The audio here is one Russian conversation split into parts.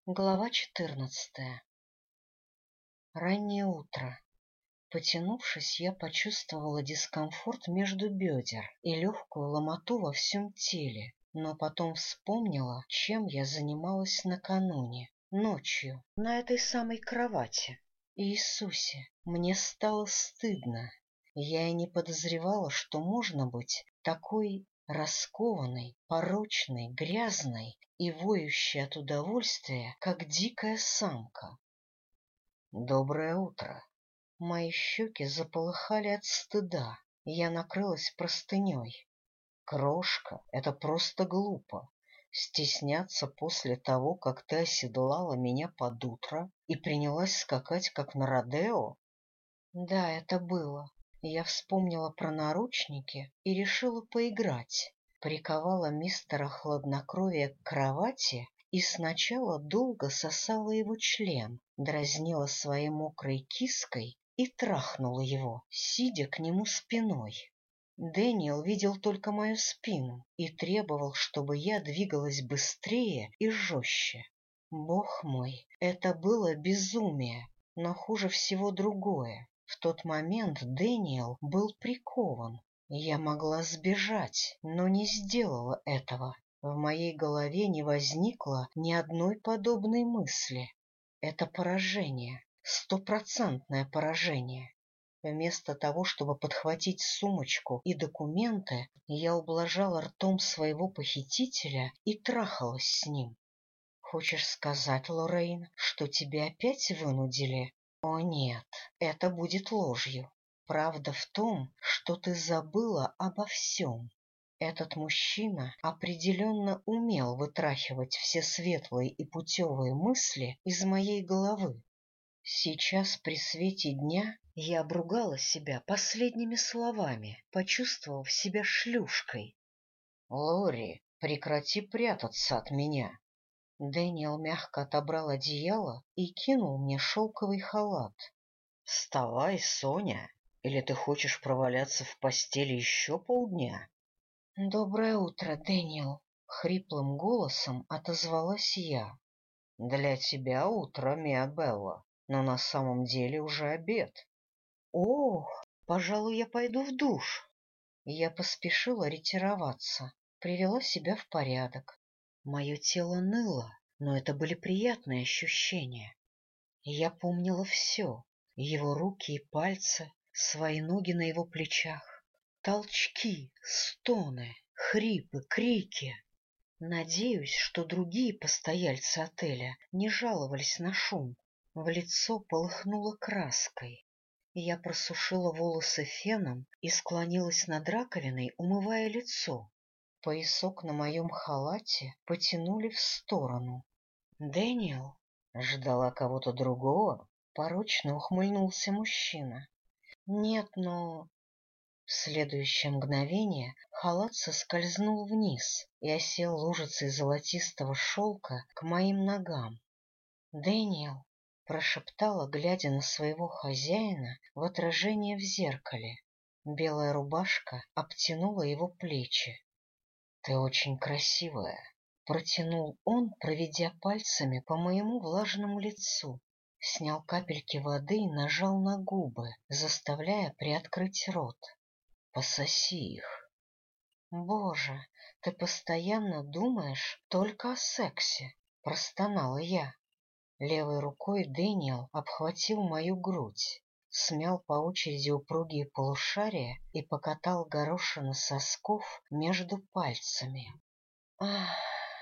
Глава 14. Раннее утро. Потянувшись, я почувствовала дискомфорт между бедер и легкую ломоту во всем теле, но потом вспомнила, чем я занималась накануне, ночью, на этой самой кровати. Иисусе, мне стало стыдно. Я и не подозревала, что можно быть такой раскованной, порочной, грязной и воющей от удовольствия, как дикая самка. Доброе утро. Мои щеки заполыхали от стыда, и я накрылась простыней. Крошка, это просто глупо. Стесняться после того, как ты оседлала меня под утро и принялась скакать, как на родео? Да, это было. Я вспомнила про наручники и решила поиграть. Приковала мистера Хладнокровия к кровати и сначала долго сосала его член, дразнила своей мокрой киской и трахнула его, сидя к нему спиной. Дэниел видел только мою спину и требовал, чтобы я двигалась быстрее и жестче. Бог мой, это было безумие, но хуже всего другое. В тот момент Дэниел был прикован. Я могла сбежать, но не сделала этого. В моей голове не возникло ни одной подобной мысли. Это поражение, стопроцентное поражение. Вместо того, чтобы подхватить сумочку и документы, я ублажала ртом своего похитителя и трахалась с ним. Хочешь сказать, Лоррейн, что тебя опять вынудили? О нет, это будет ложью. Правда в том, что ты забыла обо всем. Этот мужчина определенно умел вытрахивать все светлые и путевые мысли из моей головы. Сейчас при свете дня я обругала себя последними словами, почувствовав себя шлюшкой. — Лори, прекрати прятаться от меня. Дэниел мягко отобрал одеяло и кинул мне шелковый халат. — Вставай, Соня, или ты хочешь проваляться в постели еще полдня? — Доброе утро, Дэниел, — хриплым голосом отозвалась я. — Для тебя утро, Миабелла, но на самом деле уже обед. — Ох, пожалуй, я пойду в душ. Я поспешила ретироваться, привела себя в порядок. Мое тело ныло, но это были приятные ощущения. Я помнила все: его руки и пальцы, свои ноги на его плечах, толчки, стоны, хрипы, крики. Надеюсь, что другие постояльцы отеля не жаловались на шум. В лицо полыхнуло краской. Я просушила волосы феном и склонилась над раковиной, умывая лицо. Поясок на моем халате потянули в сторону. «Дэниел?» «Ждала кого-то другого?» — порочно ухмыльнулся мужчина. «Нет, но...» В следующее мгновение халат соскользнул вниз и осел лужицей золотистого шелка к моим ногам. «Дэниел!» — прошептала, глядя на своего хозяина в отражение в зеркале. Белая рубашка обтянула его плечи. — Ты очень красивая, — протянул он, проведя пальцами по моему влажному лицу. Снял капельки воды и нажал на губы, заставляя приоткрыть рот. — Пососи их. — Боже, ты постоянно думаешь только о сексе, — простонала я. Левой рукой Дэниел обхватил мою грудь, смял по очереди упругие полушария и покатал горошины сосков между пальцами. Ах!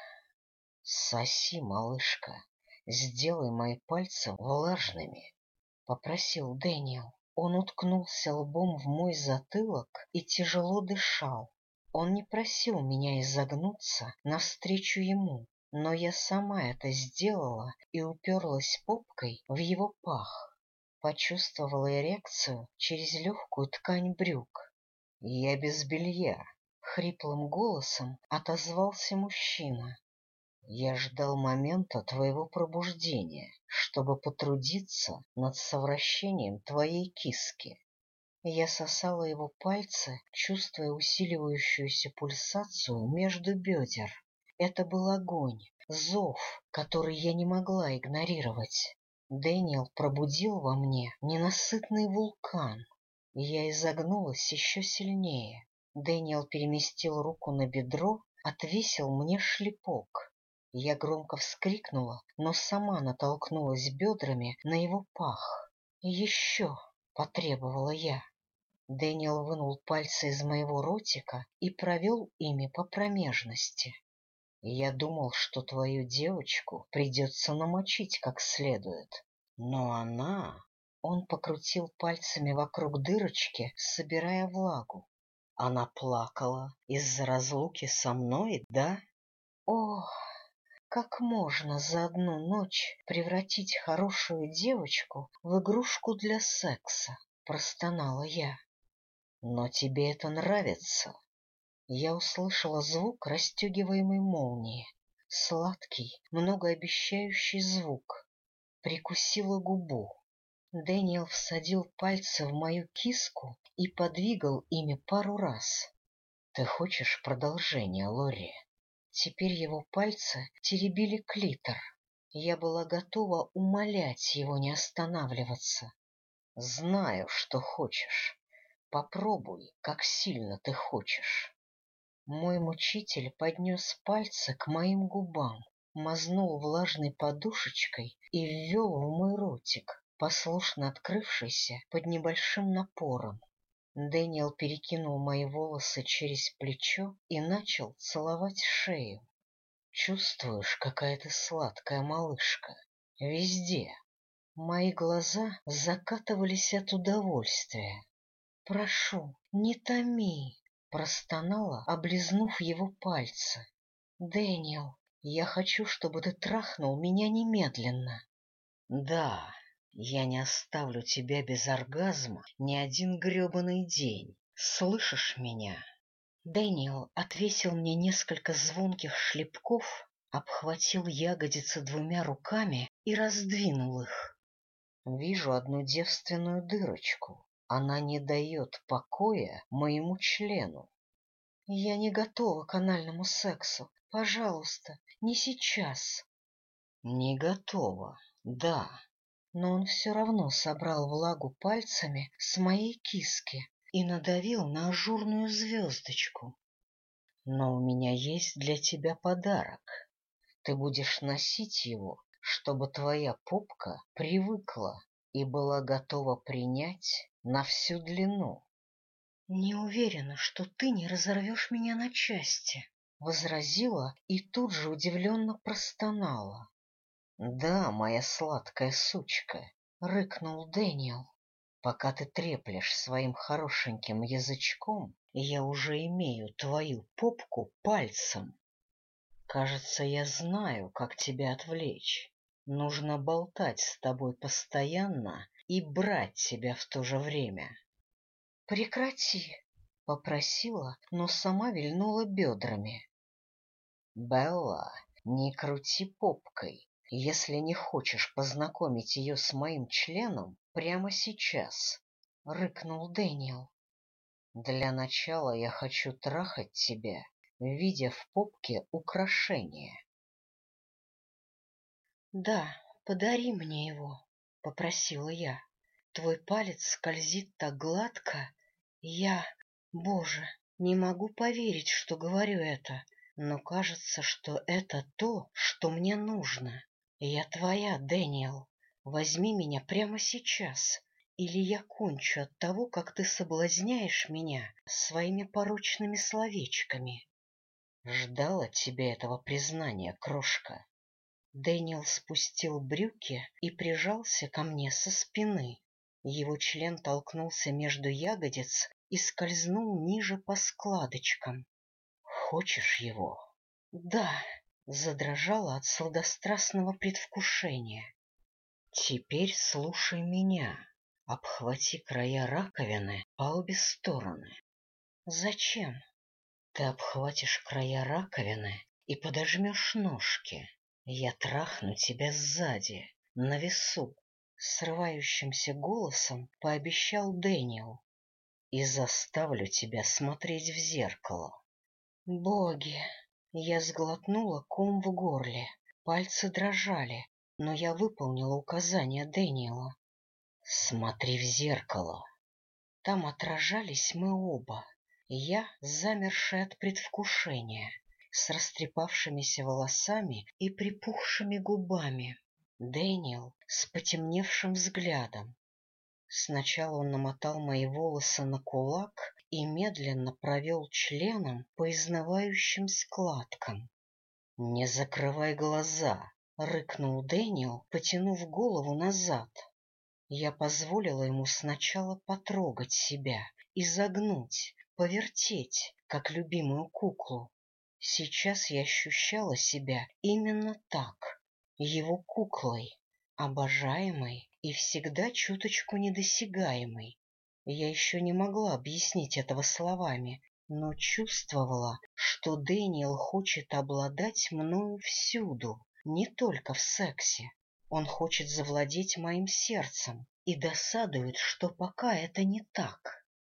Соси, малышка, сделай мои пальцы влажными, — попросил Дэниел. Он уткнулся лбом в мой затылок и тяжело дышал. Он не просил меня изогнуться навстречу ему, но я сама это сделала и уперлась попкой в его пах. Почувствовала эрекцию через легкую ткань брюк. — Я без белья, — хриплым голосом отозвался мужчина. — Я ждал момента твоего пробуждения, чтобы потрудиться над совращением твоей киски. Я сосала его пальцы, чувствуя усиливающуюся пульсацию между бедер. Это был огонь, Зов, который я не могла игнорировать. Дэниел пробудил во мне ненасытный вулкан, и я изогнулась еще сильнее. Дэниел переместил руку на бедро, отвесил мне шлепок. Я громко вскрикнула, но сама натолкнулась бедрами на его пах. «Еще!» — потребовала я. Дэниел вынул пальцы из моего ротика и провел ими по промежности. «Я думал, что твою девочку придется намочить как следует, но она...» Он покрутил пальцами вокруг дырочки, собирая влагу. «Она плакала из-за разлуки со мной, да?» Ох, как можно за одну ночь превратить хорошую девочку в игрушку для секса, простонала я. Но тебе это нравится? Я услышала звук расстегиваемой молнии. Сладкий, многообещающий звук. Прикусила губу. Дэниел всадил пальцы в мою киску и подвигал ими пару раз. Ты хочешь продолжения, Лори? Теперь его пальцы теребили клитор. Я была готова умолять его не останавливаться. Знаю, что хочешь. Попробуй, как сильно ты хочешь. Мой мучитель поднес пальцы к моим губам, мазнул влажной подушечкой и ввел в мой ротик, послушно открывшийся под небольшим напором. Дэниел перекинул мои волосы через плечо и начал целовать шею. Чувствуешь, какая ты сладкая малышка? Везде. Мои глаза закатывались от удовольствия. «Прошу, не томи!» — простонала, облизнув его пальцы. «Дэниел, я хочу, чтобы ты трахнул меня немедленно». «Да, я не оставлю тебя без оргазма ни один гребаный день. Слышишь меня?» Дэниел отвесил мне несколько звонких шлепков, обхватил ягодицы двумя руками и раздвинул их. Вижу одну девственную дырочку. Она не дает покоя моему члену. Я не готова к анальному сексу. Пожалуйста, не сейчас. Не готова, да. Но он все равно собрал влагу пальцами с моей киски и надавил на ажурную звездочку. Но у меня есть для тебя подарок. Ты будешь носить его, чтобы твоя попка привыкла и была готова принять на всю длину. — Не уверена, что ты не разорвешь меня на части, — возразила и тут же удивленно простонала. — Да, моя сладкая сучка, — рыкнул Дэниел. — Пока ты треплешь своим хорошеньким язычком, я уже имею твою попку пальцем. Кажется, я знаю, как тебя отвлечь. Нужно болтать с тобой постоянно и брать тебя в то же время. — Прекрати, — попросила, но сама вильнула бедрами. — Белла, не крути попкой, если не хочешь познакомить ее с моим членом прямо сейчас, — рыкнул Дэниел. — Для начала я хочу трахать тебя, видя в попке украшение. — Да, подари мне его, — попросила я. Твой палец скользит так гладко. Боже, не могу поверить, что говорю это, но кажется, что это то, что мне нужно. Я твоя, Дэниел. Возьми меня прямо сейчас, или я кончу от того, как ты соблазняешь меня своими порочными словечками. Ждал от тебя этого признания, крошка. Дэниел спустил брюки и прижался ко мне со спины. Его член толкнулся между ягодиц и скользнул ниже по складочкам. — Хочешь его? — Да, — задрожала от сладострастного предвкушения. — Теперь слушай меня. Обхвати края раковины по обе стороны. — Зачем? — Ты обхватишь края раковины и подожмешь ножки. Я трахну тебя сзади, на весу, — срывающимся голосом пообещал Дэниел. И заставлю тебя смотреть в зеркало. Боги! Я сглотнула ком в горле. Пальцы дрожали, но я выполнила указания Дэниела. «Смотри в зеркало». Там отражались мы оба. Я, замершая от предвкушения, с растрепавшимися волосами и припухшими губами. Дэниел с потемневшим взглядом. Сначала он намотал мои волосы на кулак и медленно провел членом по изнывающим складкам. «Не закрывай глаза!» — рыкнул Дэниел, потянув голову назад. Я позволила ему сначала потрогать себя, изогнуть, повертеть, как любимую куклу. Сейчас я ощущала себя именно так, его куклой, обожаемой и всегда чуточку недосягаемой. Я еще не могла объяснить этого словами, но чувствовала, что Дэниел хочет обладать мною всюду, не только в сексе. Он хочет завладеть моим сердцем и досадует, что пока это не так.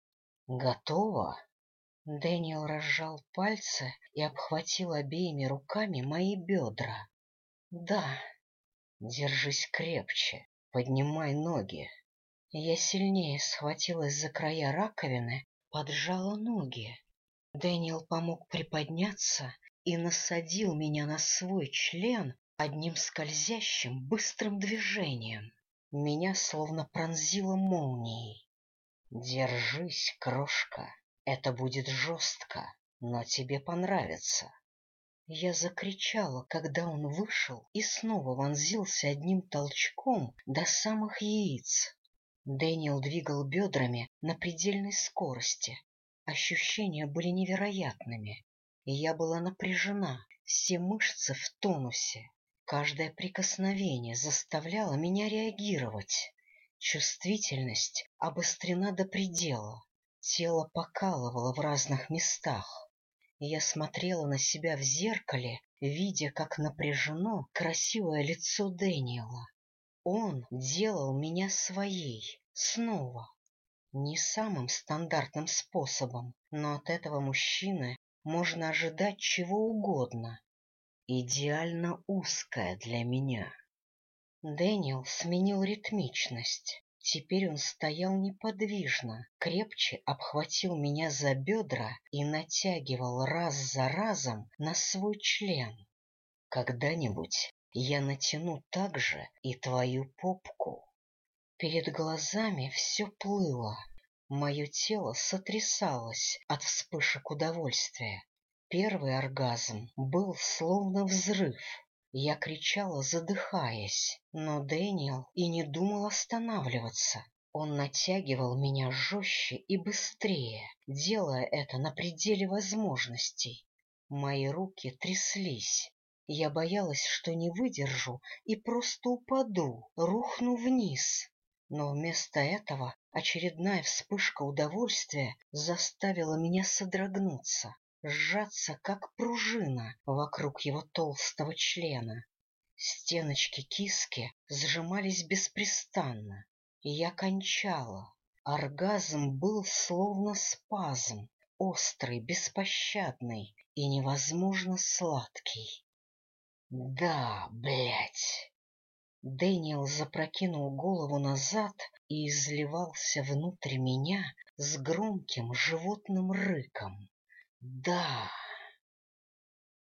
«Готово?» Дэниел разжал пальцы и обхватил обеими руками мои бедра. «Да». «Держись крепче, поднимай ноги». Я сильнее схватилась за края раковины, поджала ноги. Дэниел помог приподняться и насадил меня на свой член одним скользящим быстрым движением. Меня словно пронзило молнией. «Держись, крошка, это будет жестко, но тебе понравится». Я закричала, когда он вышел и снова вонзился одним толчком до самых яиц. Дэниел двигал бедрами на предельной скорости. Ощущения были невероятными, и я была напряжена, все мышцы в тонусе. Каждое прикосновение заставляло меня реагировать. Чувствительность обострена до предела, тело покалывало в разных местах. Я смотрела на себя в зеркале, видя, как напряжено красивое лицо Дэниела. Он делал меня своей, снова. Не самым стандартным способом, но от этого мужчины можно ожидать чего угодно. Идеально узкая для меня. Дэниел сменил ритмичность. Теперь он стоял неподвижно, крепче обхватил меня за бедра и натягивал раз за разом на свой член. Когда-нибудь я натяну также и твою попку. Перед глазами все плыло. Мое тело сотрясалось от вспышек удовольствия. Первый оргазм был словно взрыв. Я кричала, задыхаясь, но Дэниел и не думал останавливаться. Он натягивал меня жестче и быстрее, делая это на пределе возможностей. Мои руки тряслись. Я боялась, что не выдержу и просто упаду, рухну вниз. Но вместо этого очередная вспышка удовольствия заставила меня содрогнуться, сжаться, как пружина вокруг его толстого члена. Стеночки киски сжимались беспрестанно, и я кончала. Оргазм был словно спазм, острый, беспощадный и невозможно сладкий. «Да, блядь!» Дэниел запрокинул голову назад и изливался внутрь меня с громким животным рыком. «Да!»